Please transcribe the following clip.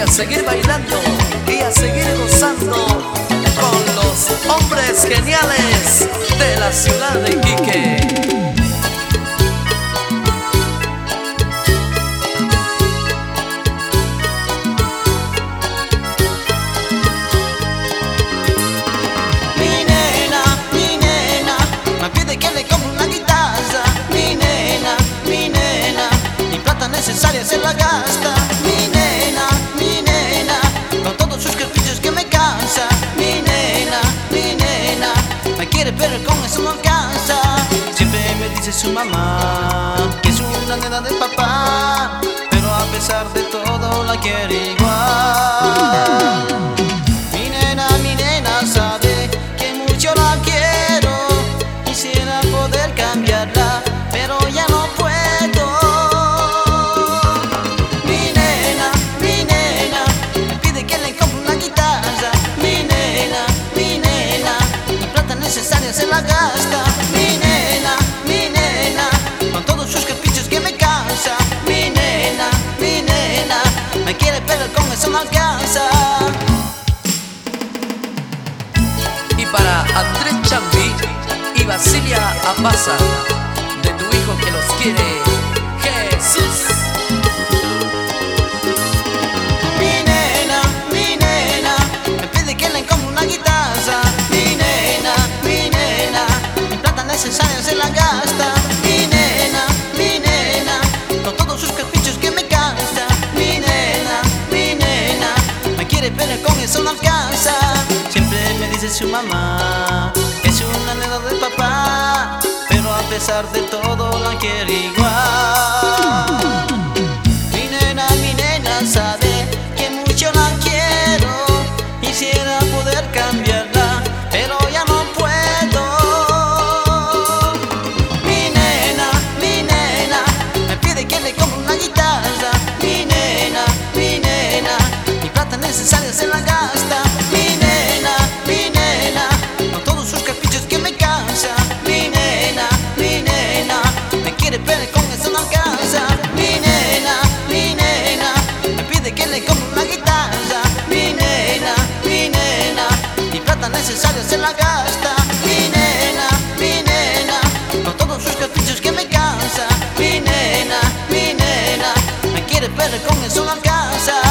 a seguir bailando y a seguir gozando con los hombres geniales de la ciudad de Iquique. Necesaria se la gasta, mi nena, con todos sus caprichos que me cansa, mi nena, me quiere pero con eso no alcanza. Siempre me dice su mamá que es una nena de papá, pero a pesar de todo la quiere igual. Mi nena sabe que mucho la quiero, quisiera poder cambiarla, pero ya no puedo. Necesaria se la gasta, mi nena, con todos sus caprichos que me cansa, mi nena, me quiere pero con eso no alcanza. Y para Andrés Chambi y Basilia Apaza, de tu hijo que los quiere, Jesús. Mi nena, me pide que le compre una guitarra, mi nena, mi plata necesaria se la gasta, mi nena, con todos sus caprichos que me cansa, mi nena, me quiere pero con eso no alcanza. Siempre me dice su mamá que es una nena de papá, pero a pesar de todo la quiere igual. Mi nena sabe que mucho la quiero, quisiera poder cambiarla, pero ya no puedo. Mi nena, me pide que le compre una guitarra, mi nena, mi plata necesaria se la gasta, mi nena, con todos sus caprichos que me cansa, mi nena, me quiere pero con eso no alcanza, mi nena, me pide que le compre una guitarra, mi nena, mi plata necesaria se la gasta, mi nena, con todos sus caprichos que me cansa, mi nena, me quiere pero con eso no alcanza.